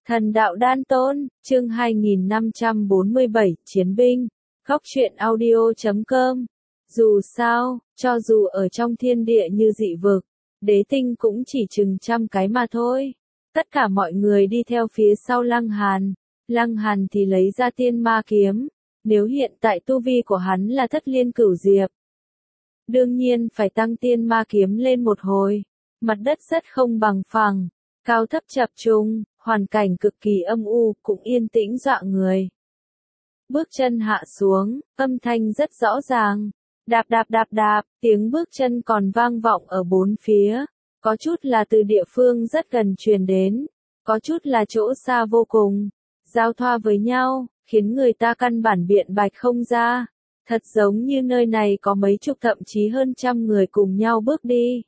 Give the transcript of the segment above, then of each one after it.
Thần đạo đan tôn, chương 2547, Chiến binh. Góc truyện audio.com. Dù sao, cho dù ở trong thiên địa như dị vực, đế tinh cũng chỉ chừng trăm cái mà thôi. Tất cả mọi người đi theo phía sau Lăng Hàn. Lăng Hàn thì lấy ra tiên ma kiếm. Nếu hiện tại tu vi của hắn là thất liên cửu diệp, đương nhiên phải tăng tiên ma kiếm lên một hồi. Mặt đất rất không bằng phẳng, cao thấp chập trùng, hoàn cảnh cực kỳ âm u, cũng yên tĩnh dọa người. Bước chân hạ xuống, âm thanh rất rõ ràng. Đạp đạp đạp đạp, tiếng bước chân còn vang vọng ở bốn phía. Có chút là từ địa phương rất gần truyền đến, có chút là chỗ xa vô cùng. Giao thoa với nhau, khiến người ta căn bản biện bạch không ra. Thật giống như nơi này có mấy chục thậm chí hơn trăm người cùng nhau bước đi.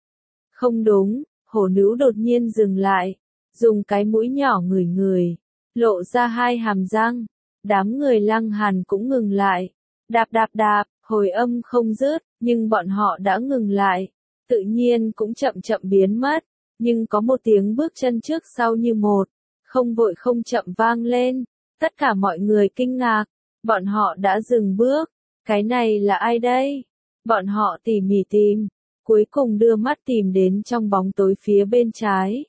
Không đúng, hổ nữ đột nhiên dừng lại, dùng cái mũi nhỏ ngửi ngửi, lộ ra hai hàm răng. Đám người Lăng Hàn cũng ngừng lại. Đạp đạp đạp, hồi âm không dứt, nhưng bọn họ đã ngừng lại. Tự nhiên cũng chậm chậm biến mất, nhưng có một tiếng bước chân trước sau như một, không vội không chậm vang lên. Tất cả mọi người kinh ngạc, bọn họ đã dừng bước. Cái này là ai đây? Bọn họ tỉ mỉ tìm, cuối cùng đưa mắt tìm đến trong bóng tối phía bên trái.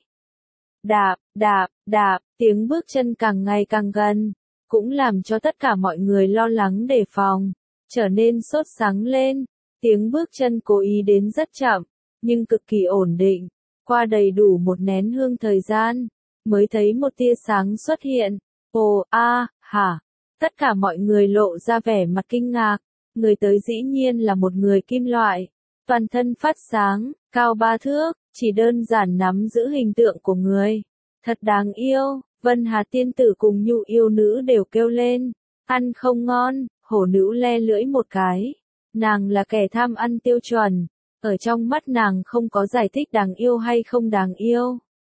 Đạp, đạp, đạp, tiếng bước chân càng ngày càng gần, cũng làm cho tất cả mọi người lo lắng đề phòng, trở nên sốt sắng lên. Tiếng bước chân cố ý đến rất chậm, nhưng cực kỳ ổn định. Qua đầy đủ một nén hương thời gian, mới thấy một tia sáng xuất hiện. Ồ, hả? Tất cả mọi người lộ ra vẻ mặt kinh ngạc. Người tới dĩ nhiên là một người kim loại, toàn thân phát sáng, cao 3 thước, chỉ đơn giản nắm giữ hình tượng của người. Thật đáng yêu. Vân Hà tiên tử cùng Nhu yêu nữ đều kêu lên. Ăn không ngon, hổ nữ le lưỡi một cái. Nàng là kẻ tham ăn tiêu chuẩn. Ở trong mắt nàng không có giải thích đáng yêu hay không đáng yêu,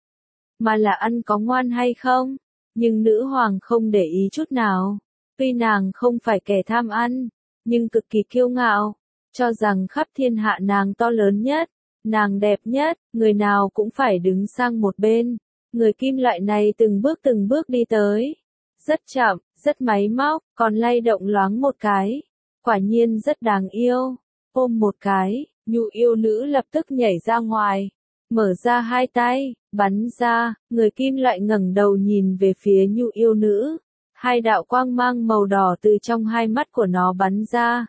mà là ăn có ngoan hay không. Nhưng nữ hoàng không để ý chút nào. Tuy nàng không phải kẻ tham ăn, nhưng cực kỳ kiêu ngạo, cho rằng khắp thiên hạ nàng to lớn nhất, nàng đẹp nhất, người nào cũng phải đứng sang một bên. Người kim loại này từng bước đi tới. Rất chậm, rất máy móc, còn lay động loáng một cái. Quả nhiên rất đáng yêu. Ôm một cái, Nhu yêu nữ lập tức nhảy ra ngoài. Mở ra hai tay, bắn ra, người kim loại ngẩng đầu nhìn về phía Nhu yêu nữ. Hai đạo quang mang màu đỏ từ trong hai mắt của nó bắn ra.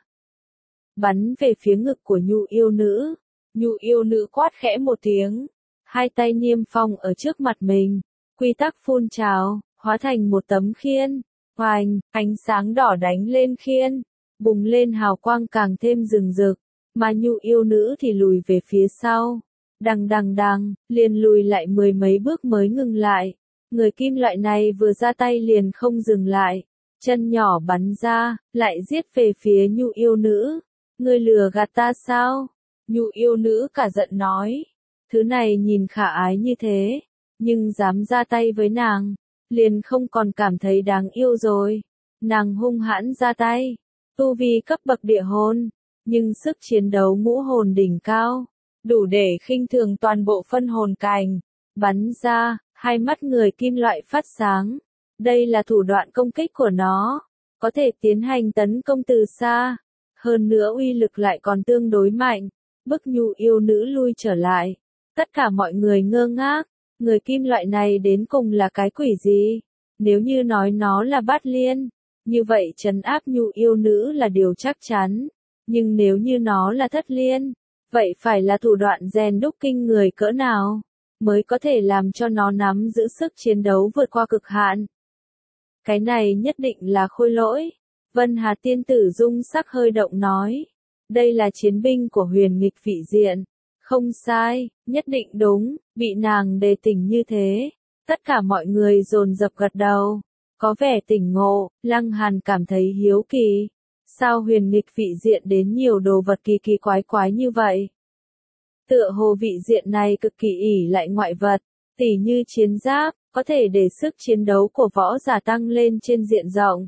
Bắn về phía ngực của Nhu yêu nữ. Nhu yêu nữ quát khẽ một tiếng. Hai tay niêm phong ở trước mặt mình. Quy tắc phun trào, hóa thành một tấm khiên. Hoành, ánh sáng đỏ đánh lên khiên. Bùng lên hào quang càng thêm rừng rực. Mà Nhu yêu nữ thì lùi về phía sau. Đằng đằng đằng, liền lùi lại mười mấy bước mới ngừng lại. Người kim loại này vừa ra tay liền không dừng lại. Chân nhỏ bắn ra, lại giết về phía Nhu yêu nữ. Ngươi lừa gạt ta sao? Nhu yêu nữ cả giận nói. Thứ này nhìn khả ái như thế, nhưng dám ra tay với nàng, liền không còn cảm thấy đáng yêu rồi. Nàng hung hãn ra tay, tu vi cấp bậc địa hồn, nhưng sức chiến đấu ngũ hồn đỉnh cao, đủ để khinh thường toàn bộ phân hồn cảnh. Bắn ra, hai mắt người kim loại phát sáng. Đây là thủ đoạn công kích của nó, có thể tiến hành tấn công từ xa. Hơn nữa uy lực lại còn tương đối mạnh, bức Nhu yêu nữ lui trở lại. Tất cả mọi người ngơ ngác, người kim loại này đến cùng là cái quỷ gì? Nếu như nói nó là Bát Liên, như vậy trấn áp Nhu yêu nữ là điều chắc chắn. Nhưng nếu như nó là Thất Liên, vậy phải là thủ đoạn rèn đúc kinh người cỡ nào, mới có thể làm cho nó nắm giữ sức chiến đấu vượt qua cực hạn. Cái này nhất định là khôi lỗi. Vân Hà tiên tử dung sắc hơi động nói. Đây là chiến binh của huyền nghịch vị diện. Không sai, nhất định đúng, bị nàng đề tỉnh như thế. Tất cả mọi người dồn dập gật đầu. Có vẻ tỉnh ngộ, Lăng Hàn cảm thấy hiếu kỳ. Sao huyền nghịch vị diện đến nhiều đồ vật kỳ kỳ quái quái như vậy? Tựa hồ vị diện này cực kỳ ỷ lại ngoại vật, tỉ như chiến giáp, có thể để sức chiến đấu của võ giả tăng lên trên diện rộng.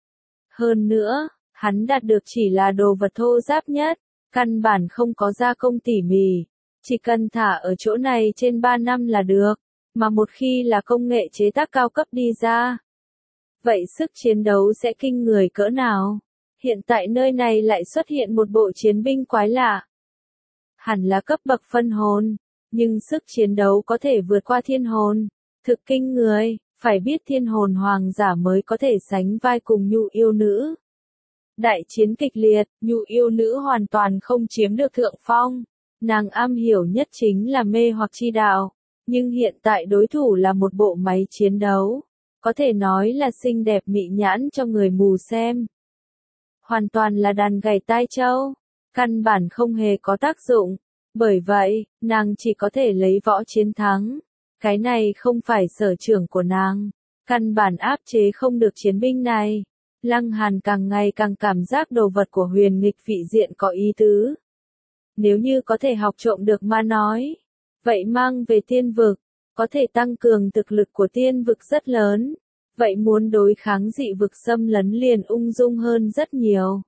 Hơn nữa, hắn đạt được chỉ là đồ vật thô ráp nhất, căn bản không có gia công tỉ mỉ, chỉ cần thả ở chỗ này trên 3 năm là được. mà một khi là công nghệ chế tác cao cấp đi ra, vậy sức chiến đấu sẽ kinh người cỡ nào? Hiện tại nơi này lại xuất hiện một bộ chiến binh quái lạ. Hẳn là cấp bậc phân hồn, nhưng sức chiến đấu có thể vượt qua thiên hồn. Thực kinh người, phải biết thiên hồn hoàng giả mới có thể sánh vai cùng Nhu yêu nữ. Đại chiến kịch liệt, Nhu yêu nữ hoàn toàn không chiếm được thượng phong. Nàng am hiểu nhất chính là mê hoặc chi đạo, nhưng hiện tại đối thủ là một bộ máy chiến đấu, có thể nói là xinh đẹp mị nhãn cho người mù xem. Hoàn toàn là đàn gảy tai trâu, căn bản không hề có tác dụng, bởi vậy, nàng chỉ có thể lấy võ chiến thắng. Cái này không phải sở trường của nàng, căn bản áp chế không được chiến binh này. Lăng Hàn càng ngày càng cảm giác đồ vật của huyền nghịch vị diện có ý tứ. Nếu như có thể học trộm được mà nói, vậy mang về tiên vực, có thể tăng cường thực lực của tiên vực rất lớn. Vậy muốn đối kháng dị vực xâm lấn liền ung dung hơn rất nhiều.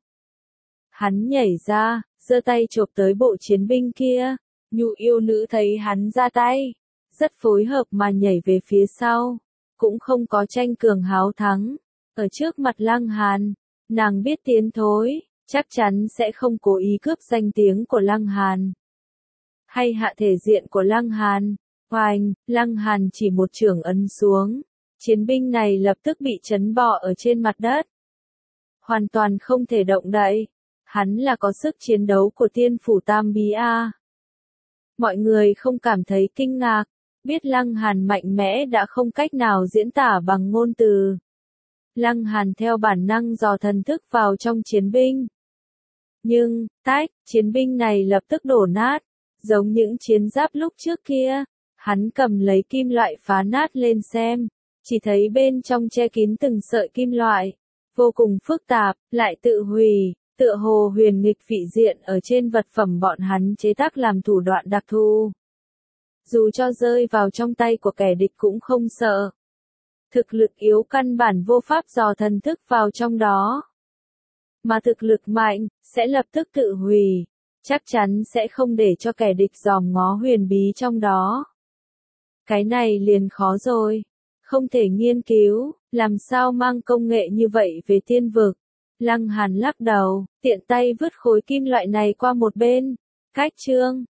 Hắn nhảy ra, giơ tay chộp tới bộ chiến binh kia. Nhu yêu nữ thấy hắn ra tay, rất phối hợp mà nhảy về phía sau, cũng không có tranh cường háo thắng. Ở trước mặt Lăng Hàn, nàng biết tiến thối, chắc chắn sẽ không cố ý cướp danh tiếng của Lăng Hàn. Hay hạ thể diện của Lăng Hàn. Oanh, Lăng Hàn chỉ một chưởng ấn xuống. Chiến binh này lập tức bị chấn bọ ở trên mặt đất. Hoàn toàn không thể động đậy. Hắn là có sức chiến đấu của tiên phủ Tam Bí A. Mọi người không cảm thấy kinh ngạc, biết Lăng Hàn mạnh mẽ đã không cách nào diễn tả bằng ngôn từ. Lăng Hàn theo bản năng dò thần thức vào trong chiến binh. Nhưng, chiến binh này lập tức đổ nát, giống những chiến giáp lúc trước kia. Hắn cầm lấy kim loại phá nát lên xem, chỉ thấy bên trong che kín từng sợi kim loại, vô cùng phức tạp, lại tự hủy, tựa hồ huyền nghịch vị diện ở trên vật phẩm bọn hắn chế tác làm thủ đoạn đặc thù. Dù cho rơi vào trong tay của kẻ địch cũng không sợ. Thực lực yếu căn bản vô pháp dò thần thức vào trong đó. Mà thực lực mạnh, sẽ lập tức tự hủy, chắc chắn sẽ không để cho kẻ địch dòm ngó huyền bí trong đó. Cái này liền khó rồi, không thể nghiên cứu, làm sao mang công nghệ như vậy về tiên vực. Lăng Hàn lắc đầu, tiện tay vứt khối kim loại này qua một bên. Cách chương